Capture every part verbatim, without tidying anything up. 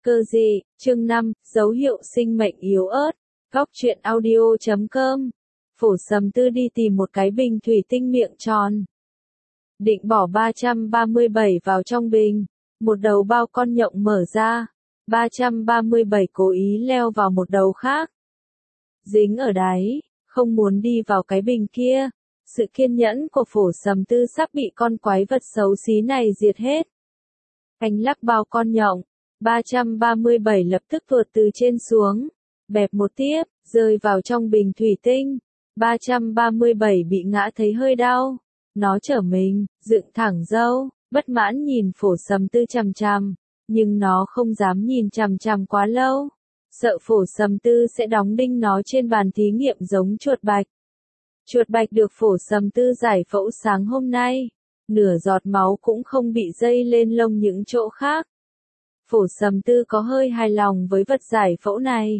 Cơ dị, chương năm, dấu hiệu sinh mệnh yếu ớt. Góc truyện audio chấm com. Phổ Sầm Tư đi tìm một cái bình thủy tinh miệng tròn. Định bỏ ba trăm ba mươi bảy vào trong bình. Một đầu bao con nhộng mở ra. ba trăm ba mươi bảy cố ý leo vào một đầu khác. Dính ở đáy, không muốn đi vào cái bình kia. Sự kiên nhẫn của Phổ Sầm Tư sắp bị con quái vật xấu xí này diệt hết. Anh lắc bao con nhộng. ba trăm ba mươi bảy lập tức vượt từ trên xuống, bẹp một tiếp, rơi vào trong bình thủy tinh. ba trăm ba mươi bảy bị ngã thấy hơi đau. Nó trở mình, dựng thẳng râu, bất mãn nhìn Phổ Sầm Tư chằm chằm, nhưng nó không dám nhìn chằm chằm quá lâu. Sợ Phổ Sầm Tư sẽ đóng đinh nó trên bàn thí nghiệm giống chuột bạch. Chuột bạch được Phổ Sầm Tư giải phẫu sáng hôm nay. Nửa giọt máu cũng không bị dây lên lông những chỗ khác. Phổ Sầm Tư có hơi hài lòng với vật giải phẫu này,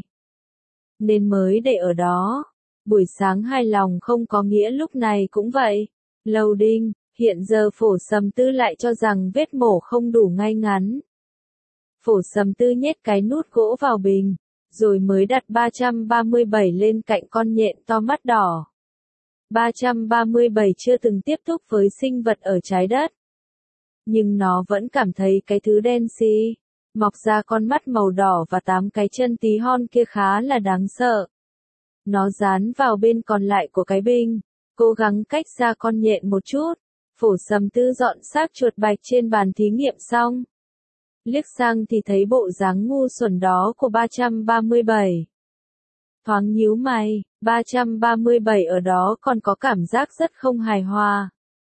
nên mới để ở đó. Buổi sáng hài lòng không có nghĩa lúc này cũng vậy. Loading, hiện giờ Phổ Sầm Tư lại cho rằng vết mổ không đủ ngay ngắn. Phổ Sầm Tư nhét cái nút gỗ vào bình, rồi mới đặt ba trăm ba mươi bảy lên cạnh con nhện to mắt đỏ. ba trăm ba mươi bảy chưa từng tiếp xúc với sinh vật ở trái đất, nhưng nó vẫn cảm thấy cái thứ đen xì, mọc ra con mắt màu đỏ và tám cái chân tí hon kia khá là đáng sợ. Nó dán vào bên còn lại của cái bình, cố gắng cách xa con nhện một chút. Phổ Sầm Tư dọn xác chuột bạch trên bàn thí nghiệm xong, liếc sang thì thấy bộ dáng ngu xuẩn đó của ba trăm ba mươi bảy. Thoáng nhíu mày, ba trăm ba mươi bảy ở đó còn có cảm giác rất không hài hòa.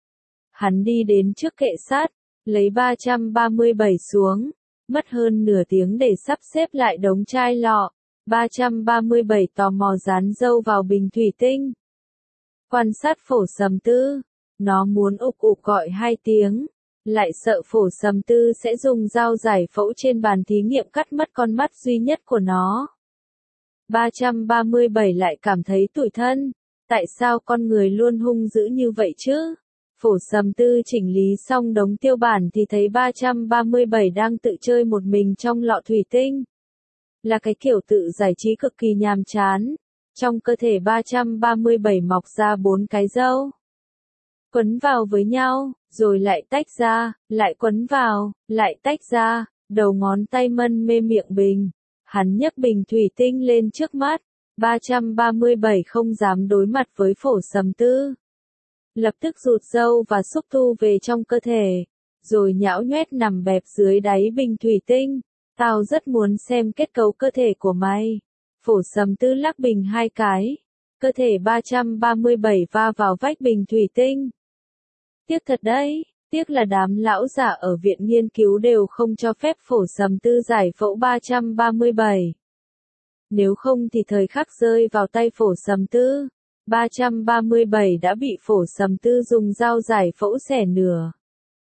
Hắn đi đến trước kệ sắt, lấy ba trăm ba mươi bảy xuống, mất hơn nửa tiếng để sắp xếp lại đống chai lọ. ba trăm ba mươi bảy tò mò dán râu vào bình thủy tinh. Quan sát Phổ Sầm Tư, nó muốn ục ục gọi hai tiếng, lại sợ Phổ Sầm Tư sẽ dùng dao giải phẫu trên bàn thí nghiệm cắt mất con mắt duy nhất của nó. ba trăm ba mươi bảy lại cảm thấy tủi thân, tại sao con người luôn hung dữ như vậy chứ? Phổ Sầm Tư chỉnh lý xong đống tiêu bản thì thấy ba trăm ba mươi bảy đang tự chơi một mình trong lọ thủy tinh. Là cái kiểu tự giải trí cực kỳ nhàm chán. Trong cơ thể ba trăm ba mươi bảy mọc ra bốn cái râu. Quấn vào với nhau, rồi lại tách ra, lại quấn vào, lại tách ra, đầu ngón tay mân mê miệng bình. Hắn nhấc bình thủy tinh lên trước mắt. ba trăm ba mươi bảy không dám đối mặt với Phổ Sầm Tư. Lập tức rụt râu và xúc tu về trong cơ thể, rồi nhão nhoét nằm bẹp dưới đáy bình thủy tinh. Tao rất muốn xem kết cấu cơ thể của mày. Phổ Sầm Tư lắc bình hai cái. Cơ thể ba trăm ba mươi bảy va vào vách bình thủy tinh. Tiếc thật đấy, tiếc là đám lão giả ở viện nghiên cứu đều không cho phép Phổ Sầm Tư giải phẫu ba trăm ba mươi bảy. Nếu không thì thời khắc rơi vào tay Phổ Sầm Tư, ba trăm ba mươi bảy đã bị Phổ Sầm Tư dùng dao giải phẫu xẻ nửa.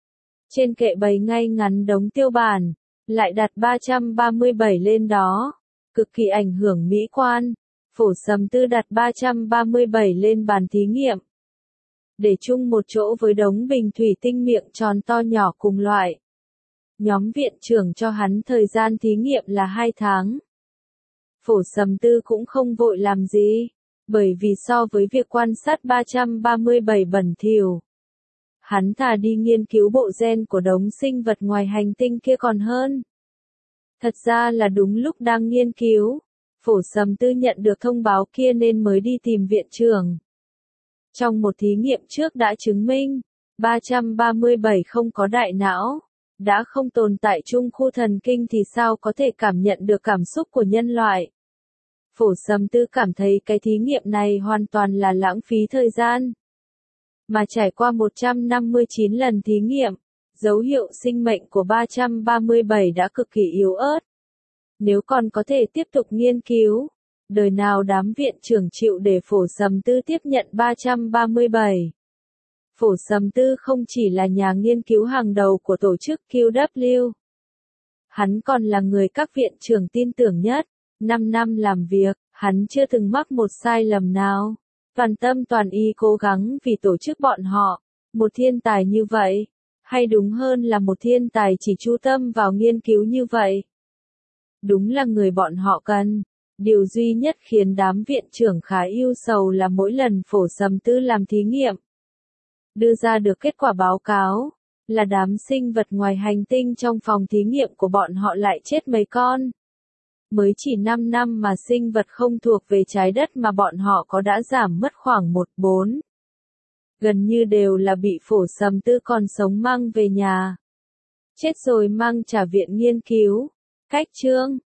Trên kệ bày ngay ngắn đống tiêu bản, lại đặt ba trăm ba mươi bảy lên đó, cực kỳ ảnh hưởng mỹ quan. Phổ Sầm Tư đặt ba trăm ba mươi bảy lên bàn thí nghiệm, để chung một chỗ với đống bình thủy tinh miệng tròn to nhỏ cùng loại. Nhóm viện trưởng cho hắn thời gian thí nghiệm là hai tháng. Phổ Sầm Tư cũng không vội làm gì, bởi vì so với việc quan sát ba trăm ba mươi bảy bẩn thỉu, hắn thà đi nghiên cứu bộ gen của đống sinh vật ngoài hành tinh kia còn hơn. Thật ra là đúng lúc đang nghiên cứu, Phổ Sầm Tư nhận được thông báo kia nên mới đi tìm viện trưởng. Trong một thí nghiệm trước đã chứng minh, ba trăm ba mươi bảy không có đại não, đã không tồn tại chung khu thần kinh thì sao có thể cảm nhận được cảm xúc của nhân loại. Phổ Sầm Tư cảm thấy cái thí nghiệm này hoàn toàn là lãng phí thời gian. Mà trải qua một trăm năm mươi chín lần thí nghiệm, dấu hiệu sinh mệnh của ba trăm ba mươi bảy đã cực kỳ yếu ớt. Nếu còn có thể tiếp tục nghiên cứu, đời nào đám viện trưởng chịu để Phổ Sầm Tư tiếp nhận ba trăm ba mươi bảy. Phổ Sầm Tư không chỉ là nhà nghiên cứu hàng đầu của tổ chức Q W. Hắn còn là người các viện trưởng tin tưởng nhất. năm năm làm việc, hắn chưa từng mắc một sai lầm nào. Toàn tâm toàn ý cố gắng vì tổ chức bọn họ. Một thiên tài như vậy, hay đúng hơn là một thiên tài chỉ chú tâm vào nghiên cứu như vậy. Đúng là người bọn họ cần. Điều duy nhất khiến đám viện trưởng khá ưu sầu là mỗi lần Phổ Sầm Tư làm thí nghiệm, đưa ra được kết quả báo cáo, là đám sinh vật ngoài hành tinh trong phòng thí nghiệm của bọn họ lại chết mấy con. Mới chỉ năm năm mà sinh vật không thuộc về trái đất mà bọn họ có đã giảm mất khoảng một phần bốn. Gần như đều là bị Phổ Sầm Tư còn sống mang về nhà. Chết rồi mang trả viện nghiên cứu. Cách chương